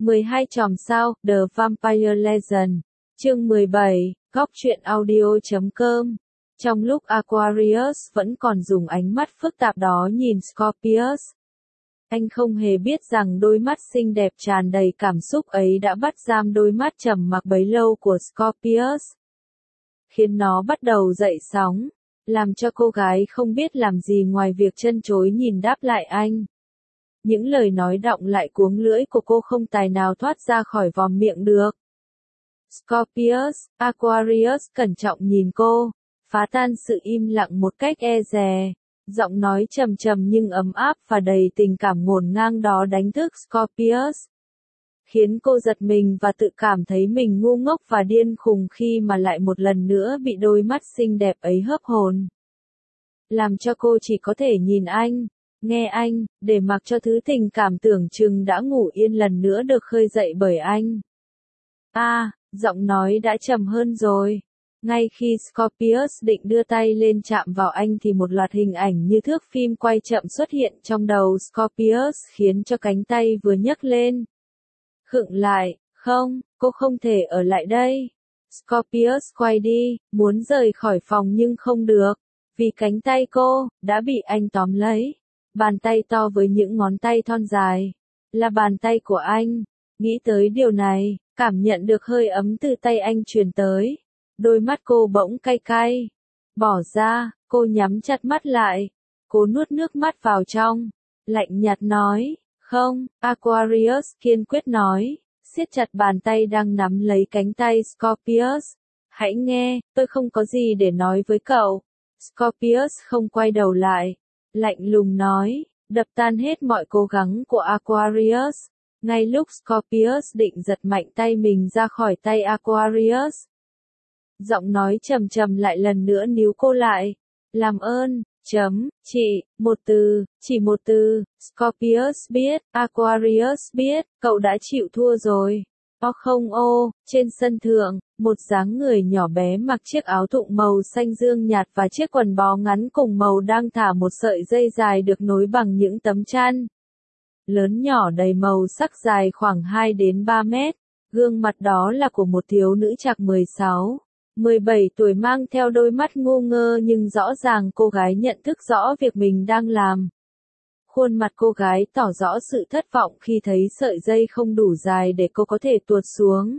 12 chòm sao, The Vampire Legend. Chương 17, góc truyện audio.com. Trong lúc Aquarius vẫn còn dùng ánh mắt phức tạp đó nhìn Scorpius, anh không hề biết rằng đôi mắt xinh đẹp tràn đầy cảm xúc ấy đã bắt giam đôi mắt trầm mặc bấy lâu của Scorpius, khiến nó bắt đầu dậy sóng, làm cho cô gái không biết làm gì ngoài việc trân trối nhìn đáp lại anh. Những lời nói đọng lại cuống lưỡi của cô không tài nào thoát ra khỏi vòm miệng được. Scorpius, Aquarius cẩn trọng nhìn cô, phá tan sự im lặng một cách e dè. Giọng nói trầm trầm nhưng ấm áp và đầy tình cảm ngổn ngang đó đánh thức Scorpius, khiến cô giật mình và tự cảm thấy mình ngu ngốc và điên khùng khi mà lại một lần nữa bị đôi mắt xinh đẹp ấy hớp hồn, làm cho cô chỉ có thể nhìn anh, nghe anh, để mặc cho thứ tình cảm tưởng chừng đã ngủ yên lần nữa được khơi dậy bởi anh. Giọng nói đã trầm hơn rồi. Ngay khi Scorpius định đưa tay lên chạm vào anh thì một loạt hình ảnh như thước phim quay chậm xuất hiện trong đầu Scorpius khiến cho cánh tay vừa nhấc lên khựng lại. Không, cô không thể ở lại đây. Scorpius quay đi, muốn rời khỏi phòng nhưng không được, vì cánh tay cô đã bị anh tóm lấy. Bàn tay to với những ngón tay thon dài là bàn tay của anh. Nghĩ tới điều này, cảm nhận được hơi ấm từ tay anh truyền tới, đôi mắt cô bỗng cay cay. Bỏ ra, cô nhắm chặt mắt lại, cố nuốt nước mắt vào trong, lạnh nhạt nói, không. Aquarius kiên quyết nói, siết chặt bàn tay đang nắm lấy cánh tay Scorpius. Hãy nghe, tôi không có gì để nói với cậu. Scorpius không quay đầu lại, lạnh lùng nói, đập tan hết mọi cố gắng của Aquarius. Ngay lúc Scorpius định giật mạnh tay mình ra khỏi tay Aquarius, giọng nói trầm trầm lại lần nữa níu cô lại. Làm ơn, chỉ một từ. Scorpius biết, Aquarius biết, cậu đã chịu thua rồi. Trên sân thượng, một dáng người nhỏ bé mặc chiếc áo thụng màu xanh dương nhạt và chiếc quần bó ngắn cùng màu đang thả một sợi dây dài được nối bằng những tấm chăn lớn nhỏ đầy màu sắc dài khoảng 2 đến 3 mét. Gương mặt đó là của một thiếu nữ trạc 16, 17 tuổi mang theo đôi mắt ngu ngơ nhưng rõ ràng cô gái nhận thức rõ việc mình đang làm. Khuôn mặt cô gái tỏ rõ sự thất vọng khi thấy sợi dây không đủ dài để cô có thể tuột xuống.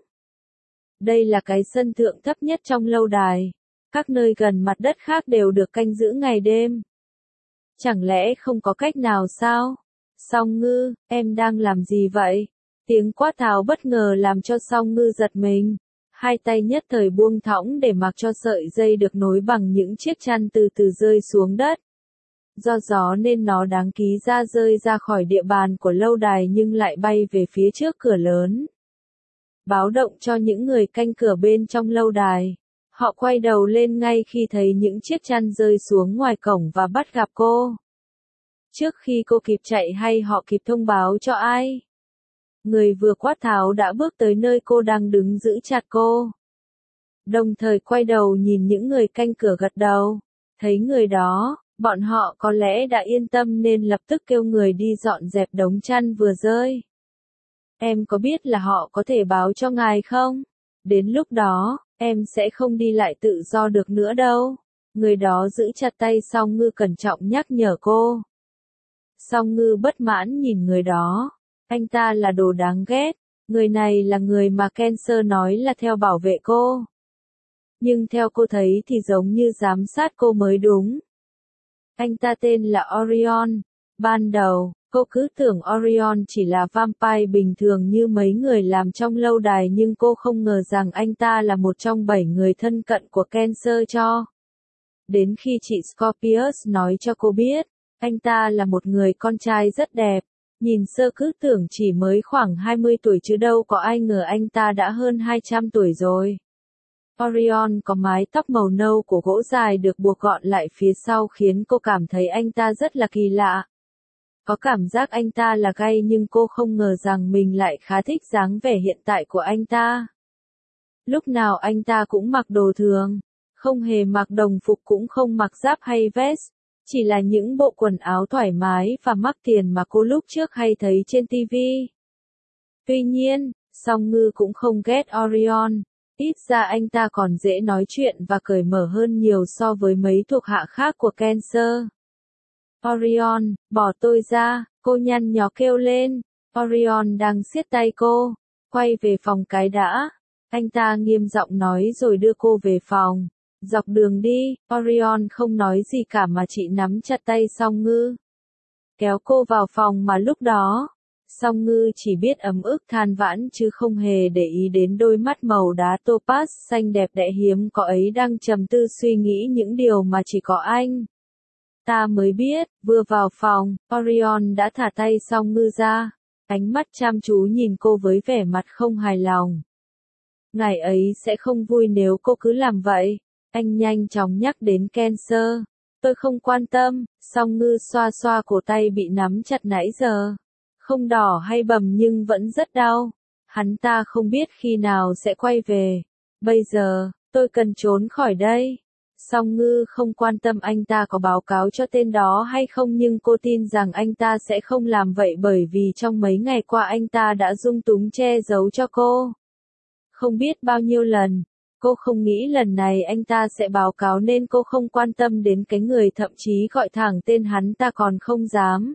Đây là cái sân thượng thấp nhất trong lâu đài. Các nơi gần mặt đất khác đều được canh giữ ngày đêm. Chẳng lẽ không có cách nào sao? Song Ngư, em đang làm gì vậy? Tiếng quát tháo bất ngờ làm cho Song Ngư giật mình. Hai tay nhất thời buông thõng để mặc cho sợi dây được nối bằng những chiếc chăn từ từ rơi xuống đất. Do gió nên nó đáng ký ra rơi ra khỏi địa bàn của lâu đài nhưng lại bay về phía trước cửa lớn. Báo động cho những người canh cửa bên trong lâu đài. Họ quay đầu lên ngay khi thấy những chiếc chăn rơi xuống ngoài cổng và bắt gặp cô. Trước khi cô kịp chạy hay họ kịp thông báo cho ai, người vừa quát tháo đã bước tới nơi cô đang đứng giữ chặt cô. Đồng thời quay đầu nhìn những người canh cửa gật đầu. Thấy người đó, bọn họ có lẽ đã yên tâm nên lập tức kêu người đi dọn dẹp đống chăn vừa rơi. Em có biết là họ có thể báo cho ngài không? Đến lúc đó, em sẽ không đi lại tự do được nữa đâu. Người đó giữ chặt tay Song Ngư cẩn trọng nhắc nhở cô. Song Ngư bất mãn nhìn người đó. Anh ta là đồ đáng ghét. Người này là người mà Cancer nói là theo bảo vệ cô. Nhưng theo cô thấy thì giống như giám sát cô mới đúng. Anh ta tên là Orion. Ban đầu, cô cứ tưởng Orion chỉ là vampire bình thường như mấy người làm trong lâu đài nhưng cô không ngờ rằng anh ta là một trong 7 người thân cận của Cancer cho. Đến khi chị Scorpius nói cho cô biết, anh ta là một người con trai rất đẹp. Nhìn sơ cứ tưởng chỉ mới khoảng 20 tuổi chứ đâu có ai ngờ anh ta đã hơn 200 tuổi rồi. Orion có mái tóc màu nâu của gỗ dài được buộc gọn lại phía sau khiến cô cảm thấy anh ta rất là kỳ lạ. Có cảm giác anh ta là gay nhưng cô không ngờ rằng mình lại khá thích dáng vẻ hiện tại của anh ta. Lúc nào anh ta cũng mặc đồ thường, không hề mặc đồng phục cũng không mặc giáp hay vest. Chỉ là những bộ quần áo thoải mái và mắc tiền mà cô lúc trước hay thấy trên TV. Tuy nhiên, Song Ngư cũng không ghét Orion. Ít ra anh ta còn dễ nói chuyện và cởi mở hơn nhiều so với mấy thuộc hạ khác của Cancer. Orion, bỏ tôi ra, cô nhăn nhó kêu lên. Orion đang siết tay cô. Quay về phòng cái đã. Anh ta nghiêm giọng nói rồi đưa cô về phòng. Dọc đường đi, Orion không nói gì cả mà chỉ nắm chặt tay Song Ngư. Kéo cô vào phòng mà lúc đó, Song Ngư chỉ biết ấm ức than vãn chứ không hề để ý đến đôi mắt màu đá topaz xanh đẹp đẽ hiếm có ấy đang trầm tư suy nghĩ những điều mà chỉ có anh ta mới biết. Vừa vào phòng, Orion đã thả tay Song Ngư ra, ánh mắt chăm chú nhìn cô với vẻ mặt không hài lòng. Ngày ấy sẽ không vui nếu cô cứ làm vậy. Anh nhanh chóng nhắc đến Cancer. Tôi không quan tâm. Song Ngư xoa xoa cổ tay bị nắm chặt nãy giờ. Không đỏ hay bầm nhưng vẫn rất đau. Hắn ta không biết khi nào sẽ quay về. Bây giờ, tôi cần trốn khỏi đây. Song Ngư không quan tâm anh ta có báo cáo cho tên đó hay không, nhưng cô tin rằng anh ta sẽ không làm vậy bởi vì trong mấy ngày qua anh ta đã dung túng che giấu cho cô. Không biết bao nhiêu lần, cô không nghĩ lần này anh ta sẽ báo cáo nên cô không quan tâm đến cái người thậm chí gọi thẳng tên hắn ta còn không dám.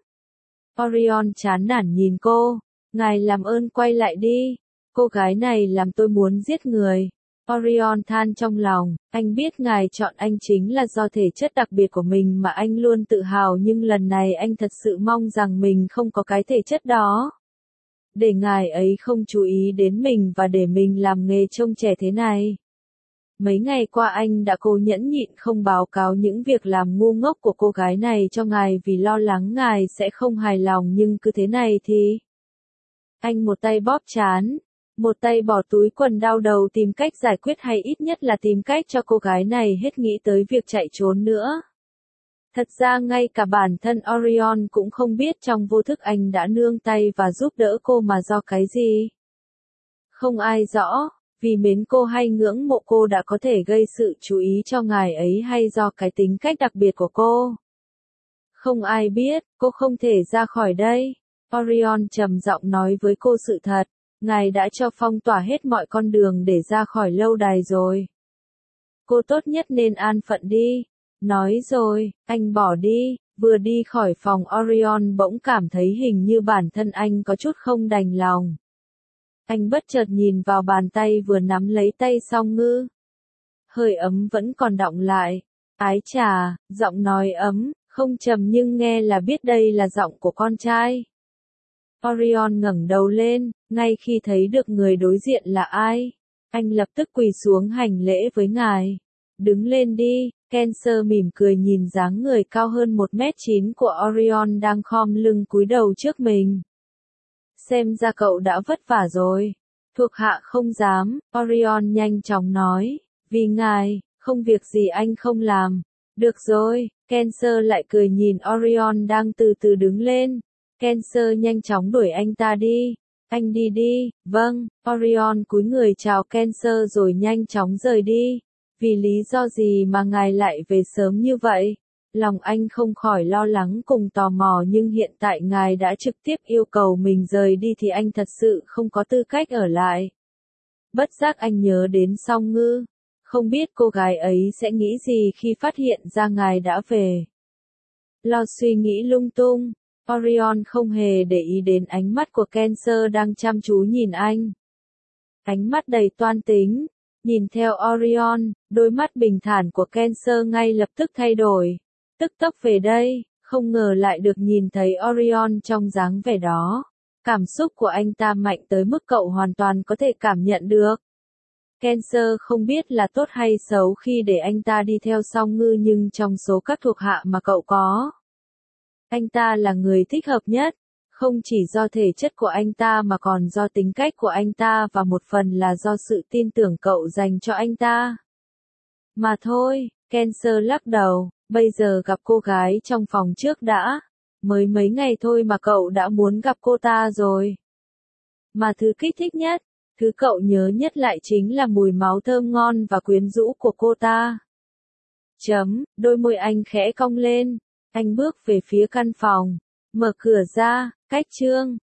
Orion chán nản nhìn cô. Ngài làm ơn quay lại đi. Cô gái này làm tôi muốn giết người. Orion than trong lòng, anh biết ngài chọn anh chính là do thể chất đặc biệt của mình mà anh luôn tự hào, nhưng lần này anh thật sự mong rằng mình không có cái thể chất đó. Để ngài ấy không chú ý đến mình và để mình làm nghề trông trẻ thế này. Mấy ngày qua anh đã cố nhẫn nhịn không báo cáo những việc làm ngu ngốc của cô gái này cho ngài vì lo lắng ngài sẽ không hài lòng, nhưng cứ thế này thì... Anh một tay bóp trán, một tay bỏ túi quần đau đầu tìm cách giải quyết, hay ít nhất là tìm cách cho cô gái này hết nghĩ tới việc chạy trốn nữa. Thật ra ngay cả bản thân Orion cũng không biết trong vô thức anh đã nương tay và giúp đỡ cô mà do cái gì. Không ai rõ, vì mến cô hay ngưỡng mộ cô đã có thể gây sự chú ý cho ngài ấy, hay do cái tính cách đặc biệt của cô. Không ai biết, cô không thể ra khỏi đây. Orion trầm giọng nói với cô sự thật, ngài đã cho phong tỏa hết mọi con đường để ra khỏi lâu đài rồi. Cô tốt nhất nên an phận đi. Nói rồi, anh bỏ đi. Vừa đi khỏi phòng, Orion bỗng cảm thấy hình như bản thân anh có chút không đành lòng. Anh bất chợt nhìn vào bàn tay vừa nắm lấy tay Song Ngư. Hơi ấm vẫn còn đọng lại. Ái chà, giọng nói ấm, không trầm nhưng nghe là biết đây là giọng của con trai. Orion ngẩng đầu lên, ngay khi thấy được người đối diện là ai. Anh lập tức quỳ xuống hành lễ với ngài. Đứng lên đi. Cancer mỉm cười nhìn dáng người cao hơn 1m9 của Orion đang khom lưng cúi đầu trước mình. Xem ra cậu đã vất vả rồi. Thuộc hạ không dám, Orion nhanh chóng nói. Vì ngài, không việc gì anh không làm. Được rồi, Cancer lại cười nhìn Orion đang từ từ đứng lên. Cancer nhanh chóng đuổi anh ta đi. Anh đi đi. Vâng. Orion cúi người chào Cancer rồi nhanh chóng rời đi. Vì lý do gì mà ngài lại về sớm như vậy? Lòng anh không khỏi lo lắng cùng tò mò, nhưng hiện tại ngài đã trực tiếp yêu cầu mình rời đi thì anh thật sự không có tư cách ở lại. Bất giác anh nhớ đến Song Ngư. Không biết cô gái ấy sẽ nghĩ gì khi phát hiện ra ngài đã về. Lo suy nghĩ lung tung, Orion không hề để ý đến ánh mắt của Cancer đang chăm chú nhìn anh. Ánh mắt đầy toan tính. Nhìn theo Orion, đôi mắt bình thản của Cancer ngay lập tức thay đổi. Tức tốc về đây, không ngờ lại được nhìn thấy Orion trong dáng vẻ đó. Cảm xúc của anh ta mạnh tới mức cậu hoàn toàn có thể cảm nhận được. Cancer không biết là tốt hay xấu khi để anh ta đi theo Song Ngư, nhưng trong số các thuộc hạ mà cậu có, anh ta là người thích hợp nhất. Không chỉ do thể chất của anh ta mà còn do tính cách của anh ta và một phần là do sự tin tưởng cậu dành cho anh ta. Mà thôi, Cancer lắc đầu, bây giờ gặp cô gái trong phòng trước đã. Mới mấy ngày thôi mà cậu đã muốn gặp cô ta rồi. Mà thứ kích thích nhất, thứ cậu nhớ nhất lại chính là mùi máu thơm ngon và quyến rũ của cô ta. Đôi môi anh khẽ cong lên. Anh bước về phía căn phòng. Mở cửa ra, cách chương.